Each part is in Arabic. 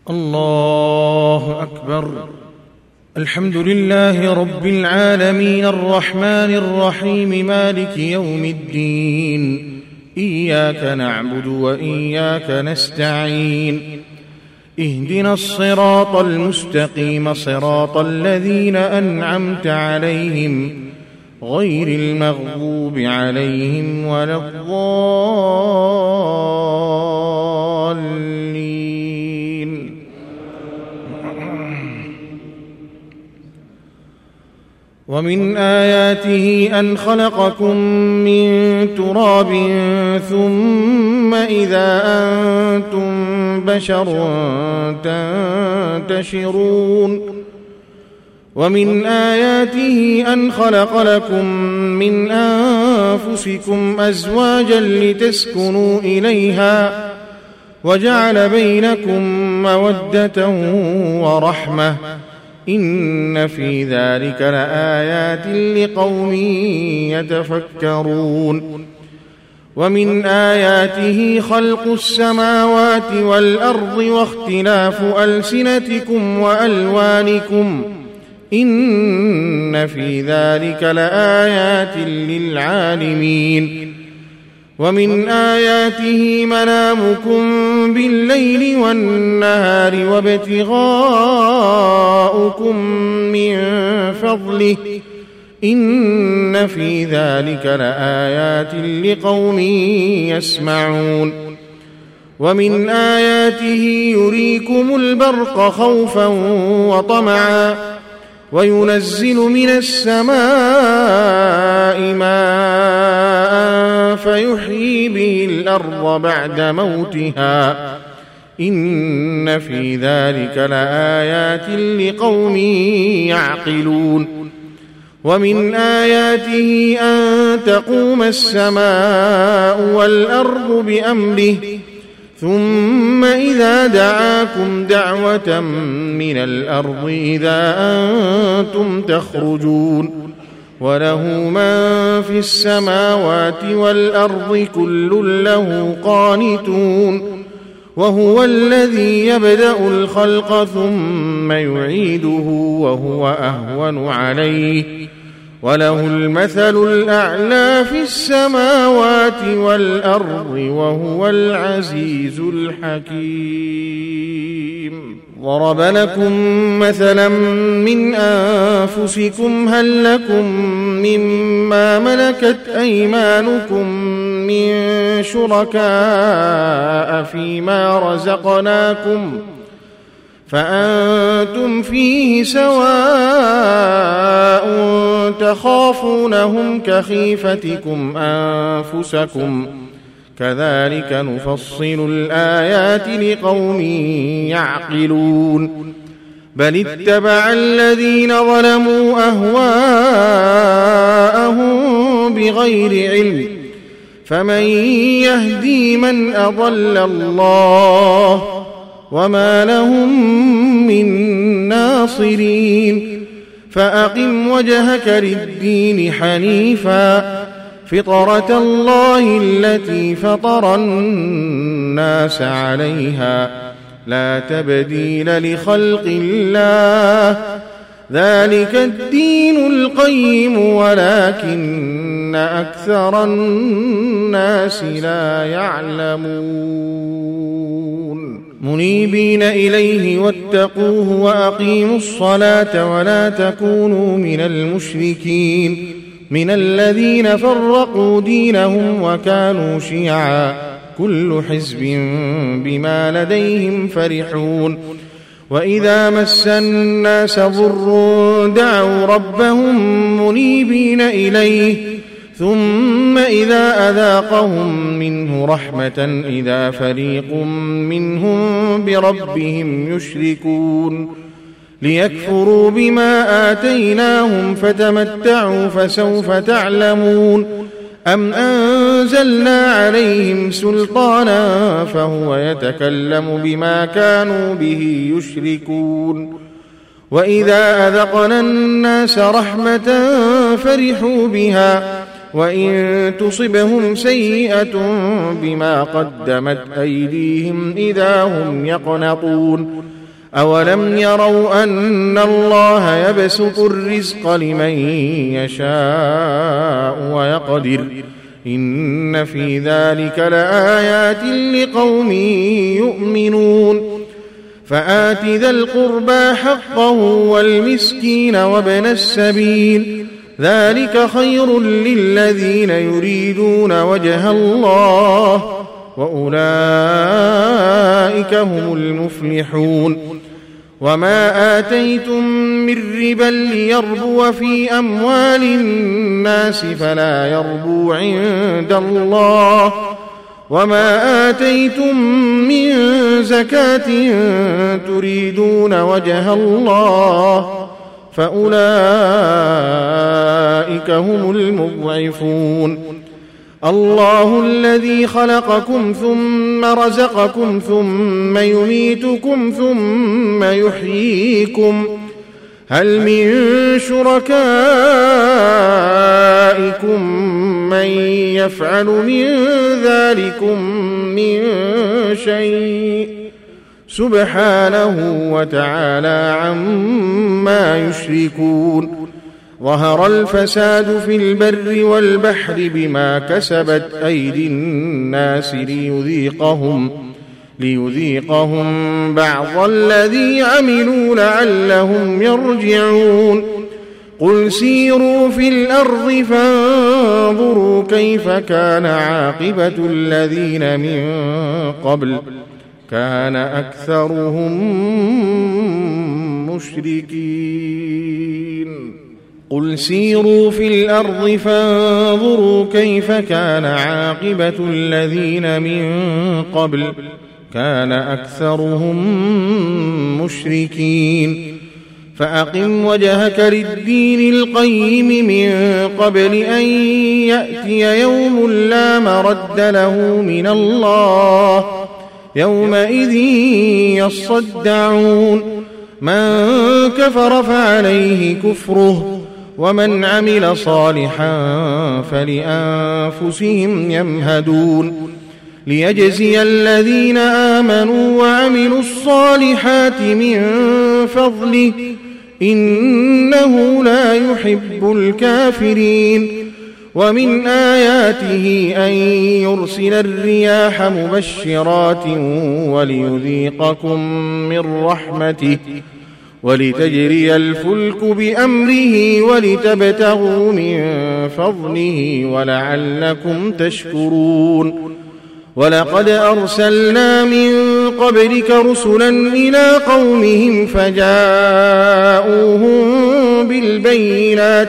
الله أكبر. الحمد لله رب العالمين الرحمن الرحيم مالك يوم الدين، إياك نعبد وإياك نستعين، اهدنا الصراط المستقيم صراط الذين أنعمت عليهم غير المغضوب عليهم ولا الضالين. ومن آياته أن خلقكم من تراب ثم إذا أنتم بشر تنتشرون. ومن آياته أن خلق لكم من أنفسكم أزواجا لتسكنوا إليها وجعل بينكم مودة ورحمة، إن في ذلك لآيات لقوم يتفكرون. ومن آياته خلق السماوات والأرض واختلاف ألسنتكم وألوانكم، إن في ذلك لآيات للعالمين. ومن آياته منامكم بالليل والنهار وابتغاؤكم من فضله، إن في ذلك لآيات لقوم يسمعون. ومن آياته يريكم البرق خوفا وطمعا وينزل من السماء ماء فيحيي به الأرض بعد موتها، إن في ذلك لآيات لقوم يعقلون. ومن آياته أن تقوم السماء والأرض بأمره، ثم إذا دعاكم دعوة من الأرض إذا أنتم تخرجون. وله من في السماوات والأرض كل له قانتون، وهو الذي يبدأ الخلق ثم يعيده وهو أهون عليه، وله المثل الأعلى في السماوات والأرض وهو العزيز الحكيم. ضرب لكم مثلا من أنفسكم، هل لكم مما ملكت أيمانكم من شركاء فيما رزقناكم فأنتم فيه سواء تخافونهم كخيفتكم أنفسكم، كذلك نفصل الآيات لقوم يعقلون. بل اتبع الذين ظلموا أهواءهم بغير علم، فمن يهدي من أضل الله وما لهم من ناصرين. فأقم وجهك للدين حنيفا، فطرة الله التي فطر الناس عليها، لا تبديل لخلق الله، ذلك الدين القيم ولكن أكثر الناس لا يعلمون. منيبين إليه واتقوه وأقيموا الصلاة ولا تكونوا من المشركين، من الذين فرقوا دينهم وكانوا شيعا، كل حزب بما لديهم فرحون. وإذا مس الناس ضر دعوا ربهم منيبين إليه، ثم إذا أذاقهم منه رحمة إذا فريق منهم بربهم يشركون. ليكفروا بما آتيناهم فتمتعوا فسوف تعلمون. أم أنزلنا عليهم سلطانا فهو يتكلم بما كانوا به يشركون. وإذا أذقنا الناس رحمة فرحوا بها، وإن تصبهم سيئة بما قدمت أيديهم إذا هم يقنطون. أولم يروا أن الله يبسط الرزق لمن يشاء ويقدر إن في ذلك لآيات لقوم يؤمنون فآت ذا القربى حقه والمسكين وابن السبيل ذلك خير للذين يريدون وجه الله وأولئك هم المفلحون وما آتيتم من ربا ليربو في أموال الناس فلا يربو عند الله وما آتيتم من زكاة تريدون وجه الله فأولئك هم المضعفون الله الذي خلقكم ثم رزقكم ثم يميتكم ثم يحييكم هل من شركائكم من يفعل من ذلكم من شيء سبحانه وتعالى عما يشركون ظهر الفساد في البر والبحر بما كسبت أيدي الناس ليذيقهم بعض الذي عملوا لعلهم يرجعون قل سيروا في الأرض فانظروا كيف كان عاقبة الذين من قبل كان أكثرهم مشركين قل سيروا في الأرض فانظروا كيف كان عاقبة الذين من قبل كان أكثرهم مشركين فأقم وجهك للدين القيم من قبل أن يأتي يوم لا مرد له من الله يومئذ يصدعون من كفر فعليه كفره ومن عمل صالحا فلأنفسهم يمهدون ليجزي الذين آمنوا وعملوا الصالحات من فضله إنه لا يحب الكافرين ومن آياته أن يرسل الرياح مبشرات وليذيقكم من رحمته ولتجري الفلك بأمره ولتبتغوا من فضله ولعلكم تشكرون ولقد أرسلنا من قبلك رسلا إلى قومهم فجاءوهم بالبينات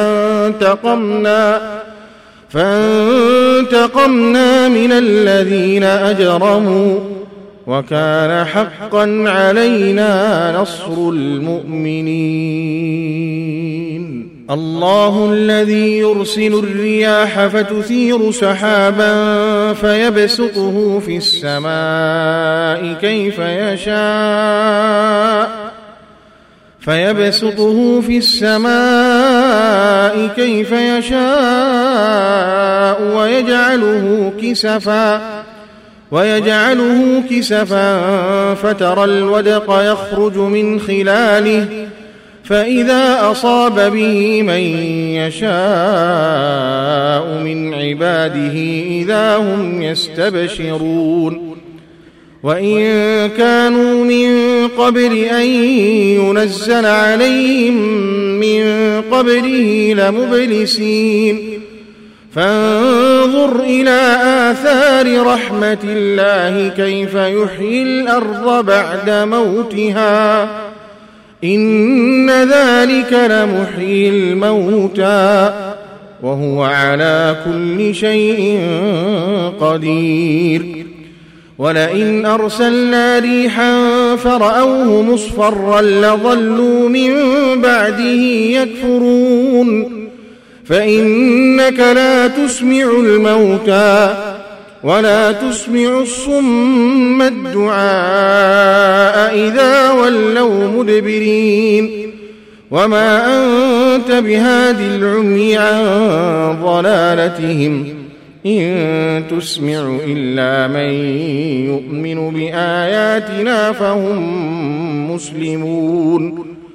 فانتقمنا من الذين أجرموا وكان حقا علينا نصر المؤمنين الله الذي يرسل الرياح فتثير سحابا فيبسطه في السماء كيف يشاء ويجعله كسفا فترى الودق يخرج من خلاله فإذا أصاب به من يشاء من عباده إذا هم يستبشرون وإن كانوا من قبل أن ينزل عليهم من قبله لمبلسين فانظر إلى آثار رحمة الله كيف يحيي الأرض بعد موتها إن ذلك لمحيي الموتى وهو على كل شيء قدير ولئن أرسلنا ريحا فرأوه مصفرا لظلوا من بعده يكفرون فإنك لا تسمع الموتى ولا تسمع الصم الدعاء إذا ولوا مدبرين وما أنت بهاد العمي عن ضلالتهم إن تسمع إلا من يؤمن بآياتنا فهم مسلمون